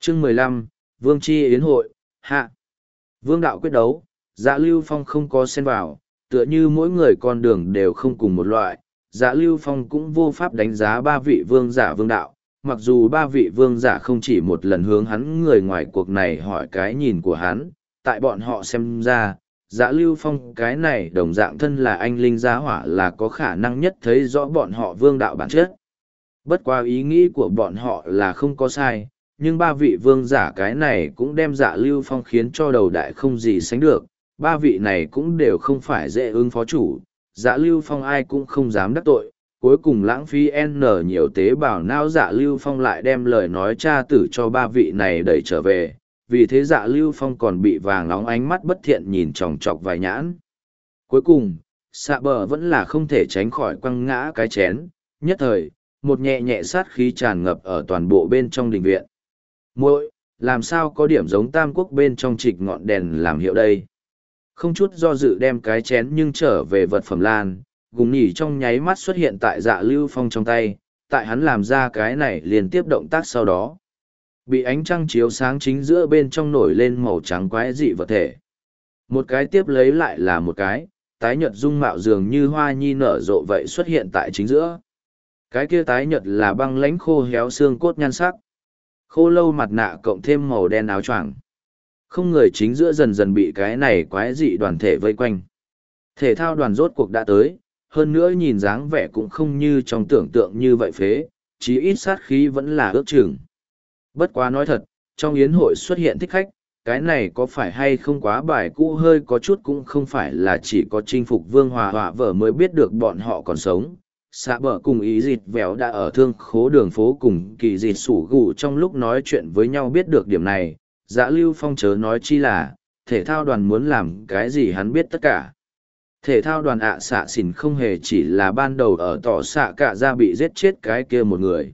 Chương 15, Vương Chi Yến hội, hạ. Vương đạo quyết đấu, Dạ Lưu Phong không có xen vào, tựa như mỗi người con đường đều không cùng một loại. Dạ Lưu Phong cũng vô pháp đánh giá ba vị vương giả vương đạo, mặc dù ba vị vương giả không chỉ một lần hướng hắn người ngoài cuộc này hỏi cái nhìn của hắn, tại bọn họ xem ra, Dạ Lưu Phong cái này đồng dạng thân là anh linh giá hỏa là có khả năng nhất thấy rõ bọn họ vương đạo bản chất. Bất qua ý nghĩ của bọn họ là không có sai, nhưng ba vị vương giả cái này cũng đem Dạ Lưu Phong khiến cho đầu đại không gì sánh được, ba vị này cũng đều không phải dễ ứng phó chủ, Dạ Lưu Phong ai cũng không dám đắc tội, cuối cùng lãng phí n nhiều tế bào não Dạ Lưu Phong lại đem lời nói tra tử cho ba vị này đẩy trở về, vì thế Dạ Lưu Phong còn bị vàng nóng ánh mắt bất thiện nhìn chòng chọc vài nhãn. Cuối cùng, xạ bờ vẫn là không thể tránh khỏi quăng ngã cái chén, nhất thời, một nhẹ nhẹ sát khí tràn ngập ở toàn bộ bên trong đình viện. Muội, làm sao có điểm giống Tam Quốc bên trong trịch ngọn đèn làm hiệu đây? Không chút do dự đem cái chén nhưng trở về vật phẩm lan, gùng nhỉ trong nháy mắt xuất hiện tại Dạ Lưu Phong trong tay, tại hắn làm ra cái này liên tiếp động tác sau đó. Bị ánh trăng chiếu sáng chính giữa bên trong nổi lên màu trắng quái dị vật thể. Một cái tiếp lấy lại là một cái, tái nhật dung mạo dường như hoa nhi nở rộ vậy xuất hiện tại chính giữa. Cái kia tái nhật là băng lãnh khô héo xương cốt nhan sắc. Khô lâu mặt nạ cộng thêm màu đen áo choàng. Không người chính giữa dần dần bị cái này quái dị đoàn thể vây quanh. Thể thao đoàn rốt cuộc đã tới, hơn nữa nhìn dáng vẻ cũng không như trong tưởng tượng như vậy phế, chí ít sát khí vẫn là ước chừng. Bất quá nói thật, trong yến hội xuất hiện thích khách, cái này có phải hay không quá bài cũ hơi có chút cũng không phải là chỉ có chinh phục vương hòa họa vợ mới biết được bọn họ còn sống. Xạ bờ cùng ý dịt vẻo đã ở thương khố đường phố cùng kỳ dịt sủ gù trong lúc nói chuyện với nhau biết được điểm này. Dạ Lưu Phong chớ nói chi là, thể thao đoàn muốn làm cái gì hắn biết tất cả. Thể thao đoàn xạ xỉn không hề chỉ là ban đầu ở tỏ xạ cả ra bị giết chết cái kia một người.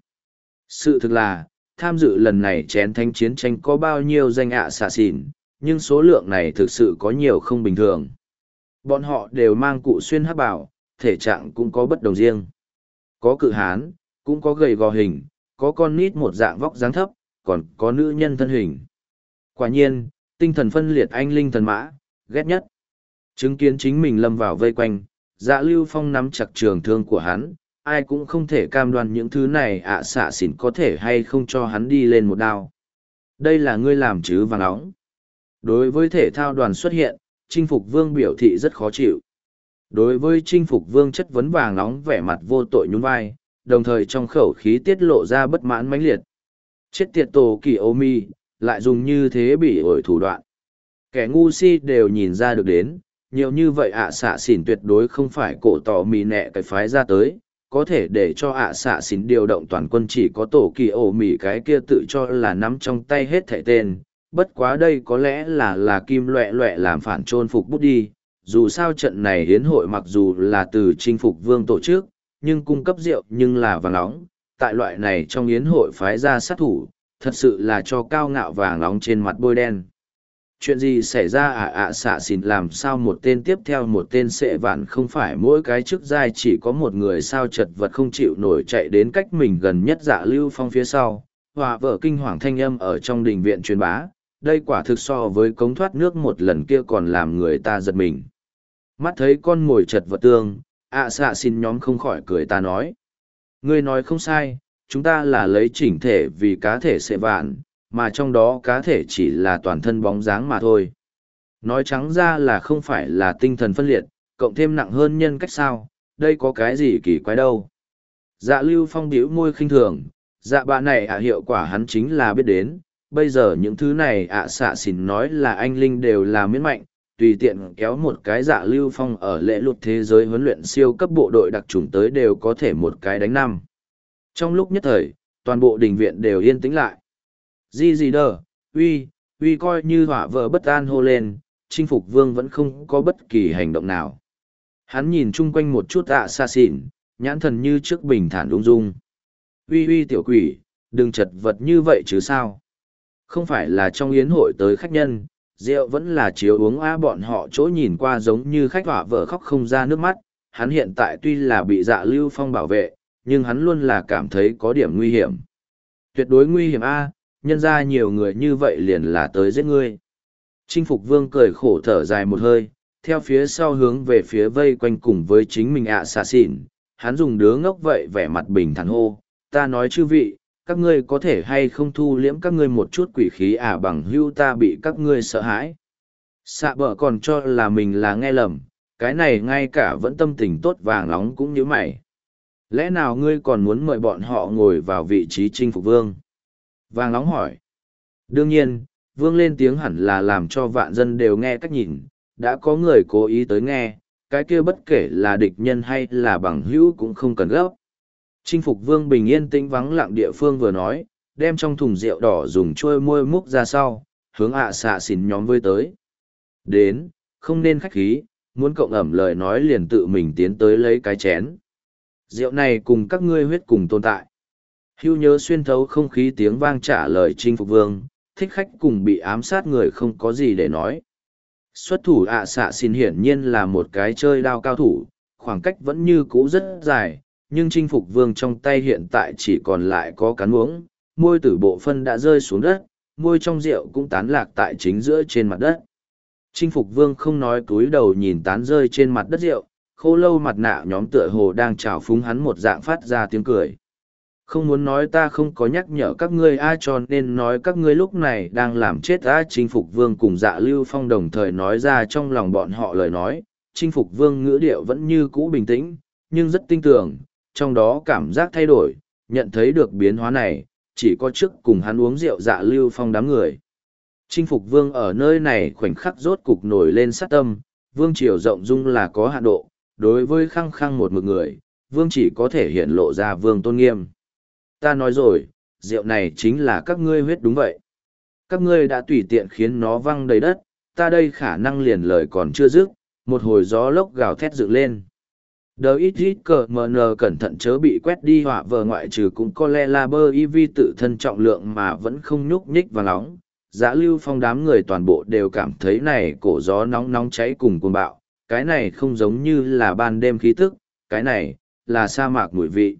Sự thực là, tham dự lần này chén thánh chiến tranh có bao nhiêu danh xạ xỉn, nhưng số lượng này thực sự có nhiều không bình thường. Bọn họ đều mang cụ xuyên hắc bảo, thể trạng cũng có bất đồng riêng. Có cự hán, cũng có gầy gò hình, có con nít một dạng vóc dáng thấp, còn có nữ nhân thân hình. Quả nhiên, tinh thần phân liệt anh linh thần mã, ghét nhất. Chứng kiến chính mình lâm vào vây quanh, Dạ Lưu Phong nắm chặt trường thương của hắn, ai cũng không thể cam đoan những thứ này xạ xỉn có thể hay không cho hắn đi lên một đao. Đây là ngươi làm chứ vàng óng. Đối với thể thao đoàn xuất hiện, chinh phục vương biểu thị rất khó chịu. Đối với chinh phục vương chất vấn vàng nóng vẻ mặt vô tội nhún vai, đồng thời trong khẩu khí tiết lộ ra bất mãn mãnh liệt. Chết tiệt tổ kỳ ô mi, lại dùng như thế bị ổi thủ đoạn. Kẻ ngu si đều nhìn ra được đến, nhiều như vậy xạ xỉn tuyệt đối không phải cổ tỏ mì nẹ cái phái ra tới, có thể để cho xạ xỉn điều động toàn quân chỉ có tổ kỳ ổ mì cái kia tự cho là nắm trong tay hết thảy tên. Bất quá đây có lẽ là kim loẹ loẹ làm phản trôn phục bút đi. Dù sao trận này hiến hội mặc dù là từ chinh phục vương tổ chức, nhưng cung cấp rượu nhưng là vàng nóng. Tại loại này trong yến hội phái ra sát thủ, thật sự là cho cao ngạo vàng nóng trên mặt bôi đen. Chuyện gì xảy ra xạ xỉn làm sao một tên tiếp theo một tên sệ vạn không phải mỗi cái chức giai chỉ có một người sao chật vật không chịu nổi chạy đến cách mình gần nhất Dạ Lưu Phong phía sau. Hòa vợ kinh hoàng thanh âm ở trong đình viện truyền bá, đây quả thực so với cống thoát nước một lần kia còn làm người ta giật mình. Mắt thấy con mồi chật vật tương, xạ xin nhóm không khỏi cười ta nói. Ngươi nói không sai, chúng ta là lấy chỉnh thể vì cá thể sệ vạn, mà trong đó cá thể chỉ là toàn thân bóng dáng mà thôi. Nói trắng ra là không phải là tinh thần phân liệt, cộng thêm nặng hơn nhân cách sao, đây có cái gì kỳ quái đâu. Dạ Lưu Phong bĩu môi khinh thường, dạ bạn này hiệu quả hắn chính là biết đến, bây giờ những thứ này xạ xỉn nói là anh linh đều là miễn mạnh, tùy tiện kéo một cái Dạ Lưu Phong ở lễ luật thế giới huấn luyện siêu cấp bộ đội đặc trùng tới đều có thể một cái đánh năm. Trong lúc nhất thời, toàn bộ đình viện đều yên tĩnh lại. Gì đờ, uy coi như họa vợ bất an hô lên, chinh phục vương vẫn không có bất kỳ hành động nào. Hắn nhìn chung quanh một chút xa xỉn, nhãn thần như trước bình thản ung dung. Uy tiểu quỷ, đừng chật vật như vậy chứ sao. Không phải là trong yến hội tới khách nhân, rượu vẫn là chiếu uống bọn họ chỗ nhìn qua giống như khách họa vợ khóc không ra nước mắt. Hắn hiện tại tuy là bị Dạ Lưu Phong bảo vệ, nhưng hắn luôn là cảm thấy có điểm nguy hiểm. Tuyệt đối nguy hiểm nhân ra nhiều người như vậy liền là tới giết ngươi. Chinh phục vương cười khổ thở dài một hơi, theo phía sau hướng về phía vây quanh cùng với chính mình ạ xạ xỉn, hắn dùng đứa ngốc vậy vẻ mặt bình thản hô, ta nói chư vị, các ngươi có thể hay không thu liễm các ngươi một chút quỷ khí bằng hưu ta bị các ngươi sợ hãi. Xạ bờ còn cho là mình là nghe lầm, cái này ngay cả vẫn tâm tình tốt vàng nóng cũng như mày. Lẽ nào ngươi còn muốn mời bọn họ ngồi vào vị trí chinh phục vương? Vàng nóng hỏi. Đương nhiên, vương lên tiếng hẳn là làm cho vạn dân đều nghe cách nhìn, đã có người cố ý tới nghe, cái kia bất kể là địch nhân hay là bằng hữu cũng không cần gấp. Chinh phục vương bình yên tĩnh vắng lặng địa phương vừa nói, đem trong thùng rượu đỏ dùng trôi môi múc ra sau, hướng ạ xạ xỉn nhóm với tới. Đến, không nên khách khí, muốn cộng ẩm lời nói liền tự mình tiến tới lấy cái chén. Rượu này cùng các ngươi huyết cùng tồn tại. Hưu nhớ xuyên thấu không khí tiếng vang trả lời chinh phục vương, thích khách cùng bị ám sát người không có gì để nói. Xuất thủ ạ xạ xin hiển nhiên là một cái chơi đao cao thủ, khoảng cách vẫn như cũ rất dài, nhưng chinh phục vương trong tay hiện tại chỉ còn lại có cán uống, môi tử bộ phân đã rơi xuống đất, môi trong rượu cũng tán lạc tại chính giữa trên mặt đất. Chinh phục vương không nói cúi đầu nhìn tán rơi trên mặt đất rượu, khô lâu mặt nạ nhóm tựa hồ đang trào phúng hắn một dạng phát ra tiếng cười. Không muốn nói ta không có nhắc nhở các ngươi ai cho nên nói các ngươi lúc này đang làm chết chinh phục vương cùng Dạ Lưu Phong đồng thời nói ra trong lòng bọn họ lời nói, chinh phục vương ngữ điệu vẫn như cũ bình tĩnh, nhưng rất tinh tường, trong đó cảm giác thay đổi, nhận thấy được biến hóa này, chỉ có trước cùng hắn uống rượu Dạ Lưu Phong đám người. Chinh phục vương ở nơi này khoảnh khắc rốt cục nổi lên sát tâm, vương triều rộng dung là có hạn độ, đối với khăng khăng một người, vương chỉ có thể hiện lộ ra vương tôn nghiêm. Ta nói rồi, rượu này chính là các ngươi huyết đúng vậy. Các ngươi đã tùy tiện khiến nó văng đầy đất, ta đây khả năng liền lời còn chưa dứt, một hồi gió lốc gào thét dựng lên. Đờ ít ít cờ mờ nờ cẩn thận chớ bị quét đi họa vờ ngoại trừ cũng có lẽ là bơ y vi tự thân trọng lượng mà vẫn không nhúc nhích và nóng. Giá Lưu Phong đám người toàn bộ đều cảm thấy này cổ gió nóng nóng cháy cùng cuồng bạo, cái này không giống như là ban đêm khí tức, cái này là sa mạc mùi vị.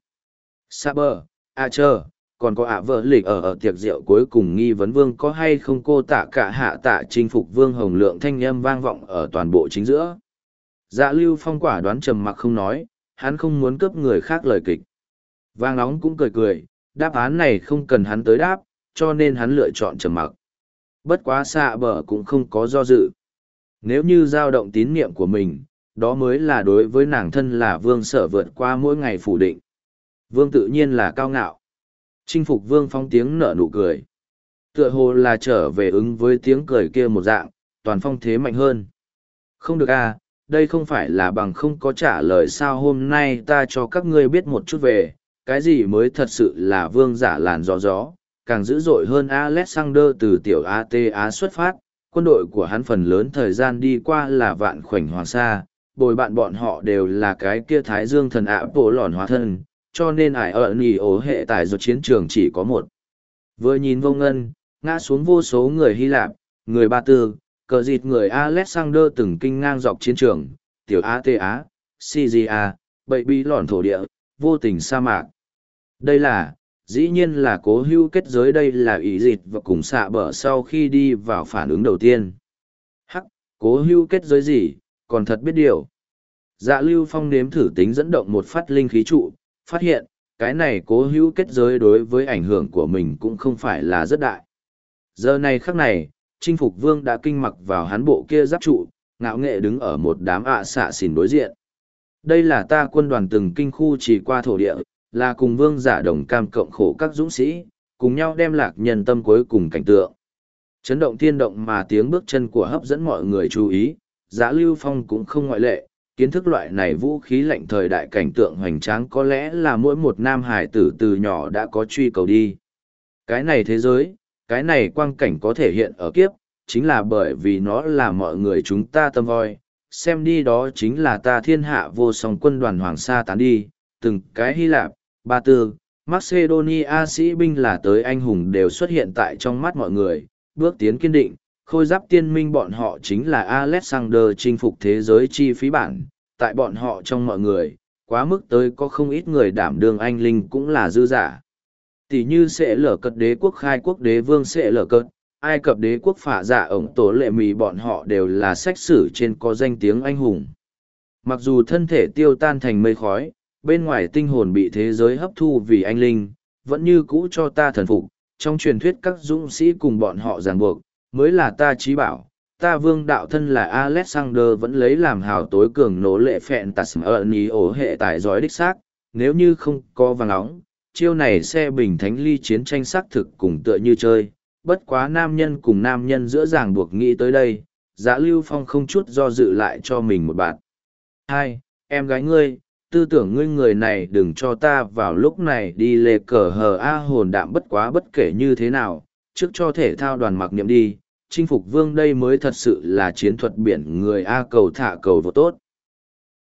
Sa bờ, chờ, còn có vợ lịch ở tiệc rượu cuối cùng nghi vấn vương có hay không cô tạ cả hạ tạ chinh phục vương hồng lượng thanh âm vang vọng ở toàn bộ chính giữa. Dạ Lưu Phong quả đoán trầm mặc không nói, hắn không muốn cướp người khác lời kịch. Vang nóng cũng cười cười, đáp án này không cần hắn tới đáp, cho nên hắn lựa chọn trầm mặc. Bất quá xạ bờ cũng không có do dự. Nếu như dao động tín niệm của mình, đó mới là đối với nàng thân là vương sở vượt qua mỗi ngày phủ định. Vương tự nhiên là cao ngạo. Chinh phục vương phong tiếng nở nụ cười. Tựa hồ là trở về ứng với tiếng cười kia một dạng, toàn phong thế mạnh hơn. Không được đây không phải là bằng không có trả lời sao hôm nay ta cho các ngươi biết một chút về, cái gì mới thật sự là vương giả làn gió gió, càng dữ dội hơn Alexander từ tiểu ATA xuất phát, quân đội của hắn phần lớn thời gian đi qua là vạn khoảnh hoàng sa, bồi bạn bọn họ đều là cái kia thái dương thần bộ lòn hóa thân, cho nên ải ở nì ố hệ tài do chiến trường chỉ có một. Vừa nhìn vô ngân, ngã xuống vô số người Hy Lạp, người Ba Tư, cờ dịt người Alexander từng kinh ngang dọc chiến trường, tiểu ATA, Syria, bậy bi lòn thổ địa, vô tình sa mạc. Đây là, dĩ nhiên là cố hữu kết giới đây là ý dịch và cùng xạ bờ sau khi đi vào phản ứng đầu tiên. Hắc, cố hữu kết giới gì, còn thật biết điều. Dạ Lưu Phong nếm thử tính dẫn động một phát linh khí trụ, phát hiện, cái này cố hữu kết giới đối với ảnh hưởng của mình cũng không phải là rất đại. Giờ này khắc này, chinh phục vương đã kinh mặc vào hắn bộ kia giáp trụ, ngạo nghệ đứng ở một đám xạ xỉn đối diện. Đây là ta quân đoàn từng kinh khu chỉ qua thổ địa, là cùng vương giả đồng cam cộng khổ các dũng sĩ, cùng nhau đem lạc nhân tâm cuối cùng cảnh tượng. Chấn động thiên động mà tiếng bước chân của hấp dẫn mọi người chú ý, Giá Lưu Phong cũng không ngoại lệ, kiến thức loại này vũ khí lạnh thời đại cảnh tượng hoành tráng có lẽ là mỗi một nam hải tử từ nhỏ đã có truy cầu đi. Cái này thế giới, cái này quang cảnh có thể hiện ở kiếp, chính là bởi vì nó là mọi người chúng ta tâm voi, xem đi đó chính là ta thiên hạ vô song quân đoàn Hoàng Sa tán đi, từng cái Hy Lạp, Ba Tư, Macedonia sĩ binh là tới anh hùng đều xuất hiện tại trong mắt mọi người, bước tiến kiên định, khôi giáp tiên minh bọn họ chính là Alexander chinh phục thế giới chi phí bản, tại bọn họ trong mọi người, quá mức tới có không ít người đảm đương anh linh cũng là dư giả. Tỷ như sẽ lở cật đế quốc khai quốc đế vương sẽ lở cật, Ai Cập đế quốc phả dạ ổng tổ lệ mì bọn họ đều là sách sử trên có danh tiếng anh hùng. Mặc dù thân thể tiêu tan thành mây khói, bên ngoài tinh hồn bị thế giới hấp thu vì anh linh, vẫn như cũ cho ta thần phục, trong truyền thuyết các dũng sĩ cùng bọn họ ràng buộc, mới là ta trí bảo. Ta vương đạo thân là Alexander vẫn lấy làm hào tối cường nỗ lệ phẹn tạt ở ní ổ hệ tài giỏi đích xác, nếu như không có vàng óng, chiêu này xe bình thánh ly chiến tranh xác thực cùng tựa như chơi, bất quá nam nhân cùng nam nhân giữa ràng buộc nghĩ tới đây, Dạ Lưu Phong không chút do dự lại cho mình một bạn. Hai, em gái ngươi, tư tưởng ngươi người này đừng cho ta vào lúc này đi lê cờ hờ a hồn đạm bất quá bất kể như thế nào, trước cho thể thao đoàn mặc niệm đi, chinh phục vương đây mới thật sự là chiến thuật biển người A cầu thả cầu vô tốt.